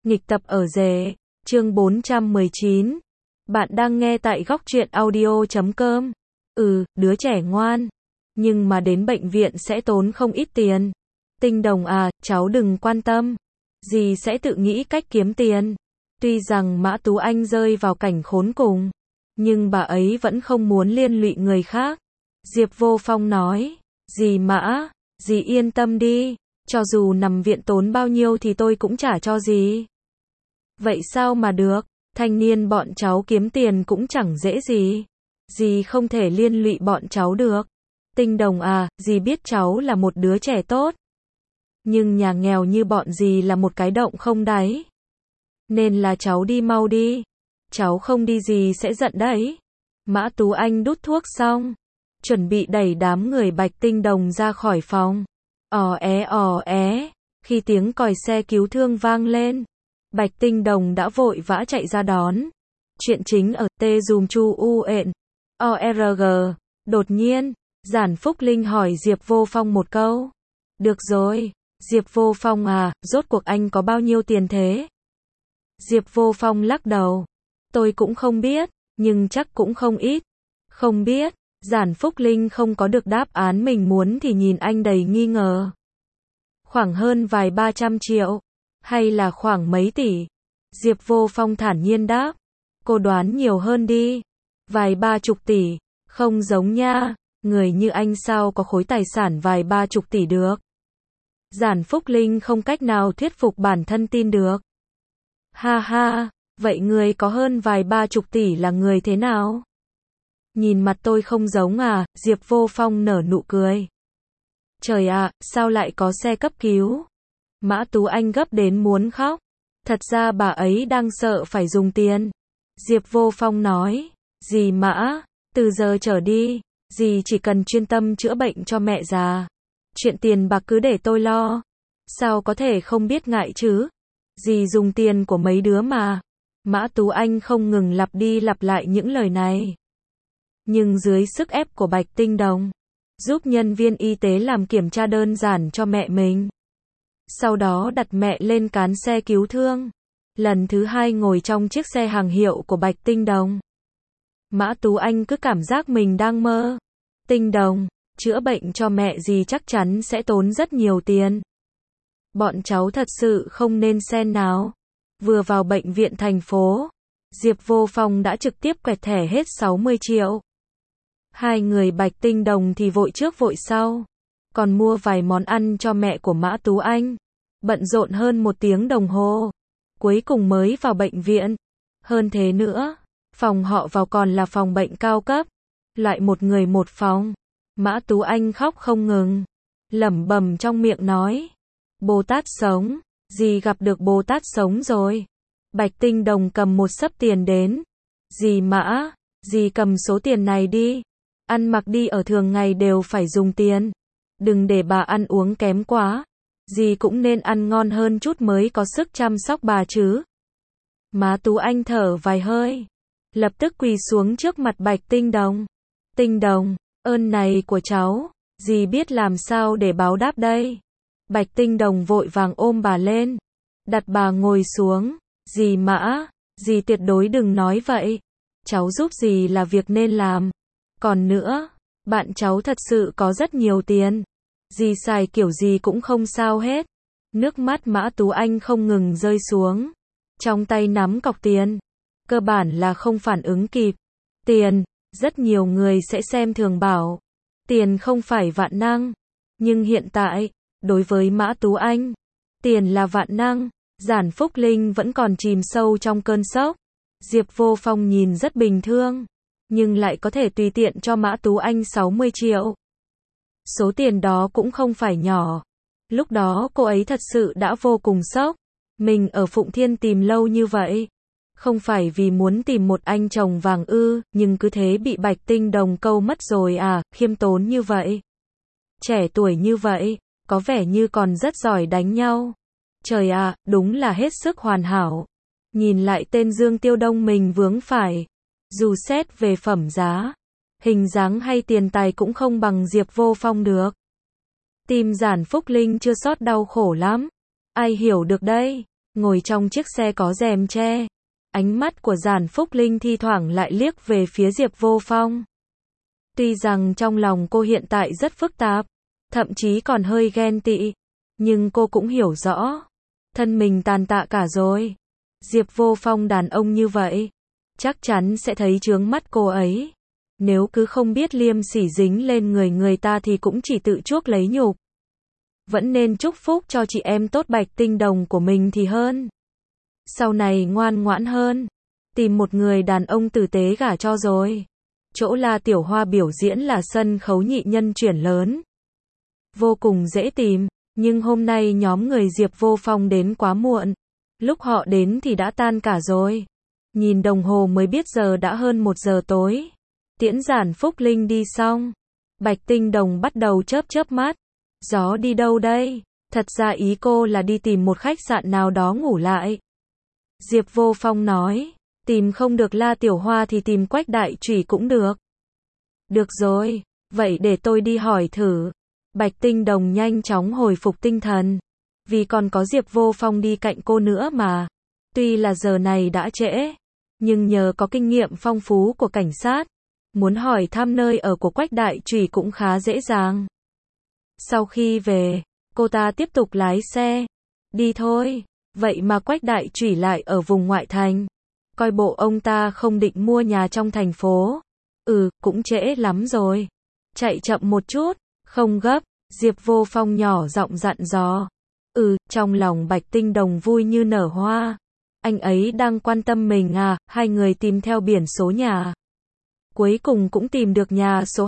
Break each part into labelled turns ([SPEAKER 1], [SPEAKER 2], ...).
[SPEAKER 1] Nghịch tập ở rể, chương 419. Bạn đang nghe tại góc truyện audio.com. Đứa trẻ ngoan. Nhưng mà đến bệnh viện sẽ tốn không ít tiền. Tinh Đồng à, cháu đừng quan tâm. Dì sẽ tự nghĩ cách kiếm tiền. Tuy rằng Mã Tú Anh rơi vào cảnh khốn cùng, nhưng bà ấy vẫn không muốn liên lụy người khác. Diệp Vô Phong nói, dì Mã, dì yên tâm đi. Cho dù nằm viện tốn bao nhiêu thì tôi cũng trả cho dì. Vậy sao mà được, thanh niên bọn cháu kiếm tiền cũng chẳng dễ gì. Dì không thể liên lụy bọn cháu được. Tinh Đồng à, dì biết cháu là một đứa trẻ tốt. Nhưng nhà nghèo như bọn dì là một cái động không đáy. Nên là cháu đi mau đi. Cháu không đi dì sẽ giận đấy. Mã Tú Anh đút thuốc xong, chuẩn bị đẩy đám người Bạch Tinh Đồng ra khỏi phòng. Ò é, khi tiếng còi xe cứu thương vang lên, Bạch Tinh Đồng đã vội vã chạy ra đón. Chuyện chính ở T dùm chu u ện. ORG. Đột nhiên, Giản Phúc Linh hỏi Diệp Vô Phong một câu. Được rồi, Diệp Vô Phong à, rốt cuộc anh có bao nhiêu tiền thế? Diệp Vô Phong lắc đầu. Tôi cũng không biết, nhưng chắc cũng không ít. Không biết. Giản Phúc Linh không có được đáp án mình muốn thì nhìn anh đầy nghi ngờ. Khoảng hơn vài 300 triệu, hay là khoảng mấy tỷ? Diệp Vô Phong thản nhiên đáp. Cô đoán nhiều hơn đi. Vài 30 tỷ, không giống nha, người như anh sao có khối tài sản vài 30 tỷ được. Giản Phúc Linh không cách nào thuyết phục bản thân tin được. Ha ha, vậy người có hơn vài 30 tỷ là người thế nào? Nhìn mặt tôi không giống à, Diệp Vô Phong nở nụ cười. Trời ạ, sao lại có xe cấp cứu? Mã Tú Anh gấp đến muốn khóc. Thật ra bà ấy đang sợ phải dùng tiền. Diệp Vô Phong nói, dì Mã, từ giờ trở đi, dì chỉ cần chuyên tâm chữa bệnh cho mẹ già. Chuyện tiền bạc cứ để tôi lo. Sao có thể không biết ngại chứ? Dì dùng tiền của mấy đứa mà. Mã Tú Anh không ngừng lặp đi lặp lại những lời này. Nhưng dưới sức ép của Bạch Tinh Đồng, giúp nhân viên y tế làm kiểm tra đơn giản cho mẹ mình. Sau đó đặt mẹ lên cán xe cứu thương. Lần thứ hai ngồi trong chiếc xe hàng hiệu của Bạch Tinh Đồng. Mã Tú Anh cứ cảm giác mình đang mơ. Tinh Đồng, chữa bệnh cho mẹ gì chắc chắn sẽ tốn rất nhiều tiền. Bọn cháu thật sự không nên xen nào. Vừa vào bệnh viện thành phố, Diệp Vô Phong đã trực tiếp quẹt thẻ hết 60 triệu. Hai người Bạch Tinh Đồng thì vội trước vội sau. Còn mua vài món ăn cho mẹ của Mã Tú Anh. Bận rộn hơn 1 tiếng đồng hồ. Cuối cùng mới vào bệnh viện. Hơn thế nữa, phòng họ vào còn là phòng bệnh cao cấp. Loại một người một phòng. Mã Tú Anh khóc không ngừng. Lẩm bẩm trong miệng nói. Bồ Tát sống. Dì gặp được Bồ Tát sống rồi. Bạch Tinh Đồng cầm một xấp tiền đến. Dì Mã, dì cầm số tiền này đi. Ăn mặc đi ở thường ngày đều phải dùng tiền. Đừng để bà ăn uống kém quá. Dì cũng nên ăn ngon hơn chút mới có sức chăm sóc bà chứ. Má Tú Anh thở vài hơi. Lập tức quỳ xuống trước mặt Bạch Tinh Đồng. Tinh Đồng, ơn này của cháu, dì biết làm sao để báo đáp đây. Bạch Tinh Đồng vội vàng ôm bà lên. Đặt bà ngồi xuống. Dì Mã, dì tuyệt đối đừng nói vậy. Cháu giúp dì là việc nên làm. Còn nữa, bạn cháu thật sự có rất nhiều tiền. Dì xài kiểu gì cũng không sao hết. Nước mắt Mã Tú Anh không ngừng rơi xuống. Trong tay nắm cọc tiền. Cơ bản là không phản ứng kịp. Tiền, rất nhiều người sẽ xem thường bảo. Tiền không phải vạn năng. Nhưng hiện tại, đối với Mã Tú Anh, tiền là vạn năng. Giản Phúc Linh vẫn còn chìm sâu trong cơn sốc. Diệp Vô Phong nhìn rất bình thường. Nhưng lại có thể tùy tiện cho Mã Tú Anh 60 triệu. Số tiền đó cũng không phải nhỏ. Lúc đó cô ấy thật sự đã vô cùng sốc. Mình ở Phụng Thiên tìm lâu như vậy. Không phải vì muốn tìm một anh chồng vàng ư, nhưng cứ thế bị Bạch Tinh Đồng câu mất rồi à, khiêm tốn như vậy. Trẻ tuổi như vậy, có vẻ như còn rất giỏi đánh nhau. Trời ạ, đúng là hết sức hoàn hảo. Nhìn lại tên Dương Tiêu Đông mình vướng phải. Dù xét về phẩm giá, hình dáng hay tiền tài cũng không bằng Diệp Vô Phong được. Tim Giản Phúc Linh chưa sót đau khổ lắm. Ai hiểu được đây? ngồi trong chiếc xe có rèm che. Ánh mắt của Giản Phúc Linh thi thoảng lại liếc về phía Diệp Vô Phong. Tuy rằng trong lòng cô hiện tại rất phức tạp, thậm chí còn hơi ghen tị, nhưng cô cũng hiểu rõ, thân mình tàn tạ cả rồi. Diệp Vô Phong đàn ông như vậy, chắc chắn sẽ thấy chướng mắt cô ấy. Nếu cứ không biết liêm sỉ dính lên người người ta thì cũng chỉ tự chuốc lấy nhục. Vẫn nên chúc phúc cho chị em tốt Bạch Tinh Đồng của mình thì hơn. Sau này ngoan ngoãn hơn, tìm một người đàn ông tử tế gả cho rồi. Chỗ La Tiểu Hoa biểu diễn là sân khấu nhị nhân chuyển lớn. Vô cùng dễ tìm, nhưng hôm nay nhóm người Diệp Vô Phong đến quá muộn. Lúc họ đến thì đã tan cả rồi. Nhìn đồng hồ mới biết giờ đã hơn 1 giờ tối. Tiễn Giản Phúc Linh đi xong, Bạch Tinh Đồng bắt đầu chớp mắt. Gió đi đâu đây? Thật ra ý cô là đi tìm một khách sạn nào đó ngủ lại. Diệp Vô Phong nói, tìm không được La Tiểu Hoa thì tìm Quách Đại Trùy cũng được. Được rồi, vậy để tôi đi hỏi thử. Bạch Tinh Đồng nhanh chóng hồi phục tinh thần. Vì còn có Diệp Vô Phong đi cạnh cô nữa mà. Tuy là giờ này đã trễ, nhưng nhờ có kinh nghiệm phong phú của cảnh sát, muốn hỏi thăm nơi ở của Quách Đại Trùy cũng khá dễ dàng. Sau khi về, cô ta tiếp tục lái xe. Đi thôi, vậy mà Quách Đại Trùy lại ở vùng ngoại thành. Coi bộ ông ta không định mua nhà trong thành phố. Cũng trễ lắm rồi. Chạy chậm một chút, không gấp, Diệp Vô Phong nhỏ giọng dặn dò. Trong lòng Bạch Tinh Đồng vui như nở hoa. Anh ấy đang quan tâm mình à? Hai người tìm theo biển số nhà. Cuối cùng cũng tìm được nhà số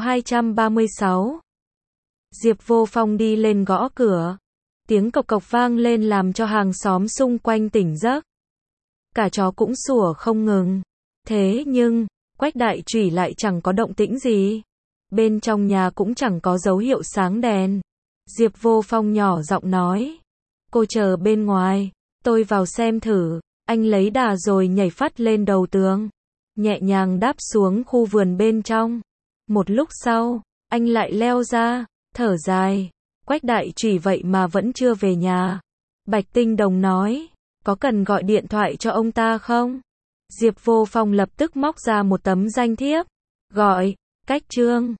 [SPEAKER 1] 236. Diệp Vô Phong đi lên gõ cửa. Tiếng cộc cộc vang lên làm cho hàng xóm xung quanh tỉnh giấc. Cả chó cũng sủa không ngừng. Thế nhưng, Quách Đại Trùy lại chẳng có động tĩnh gì. Bên trong nhà cũng chẳng có dấu hiệu sáng đèn. Diệp Vô Phong nhỏ giọng nói. Cô chờ bên ngoài, tôi vào xem thử. Anh lấy đà rồi nhảy phắt lên đầu tường. Nhẹ nhàng đáp xuống khu vườn bên trong. Một lúc sau, anh lại leo ra, thở dài. Quách Đại Trùy vậy mà vẫn chưa về nhà. Bạch Tinh Đồng nói, có cần gọi điện thoại cho ông ta không? Diệp Vô Phong lập tức móc ra một tấm danh thiếp. Gọi, Cách Trương.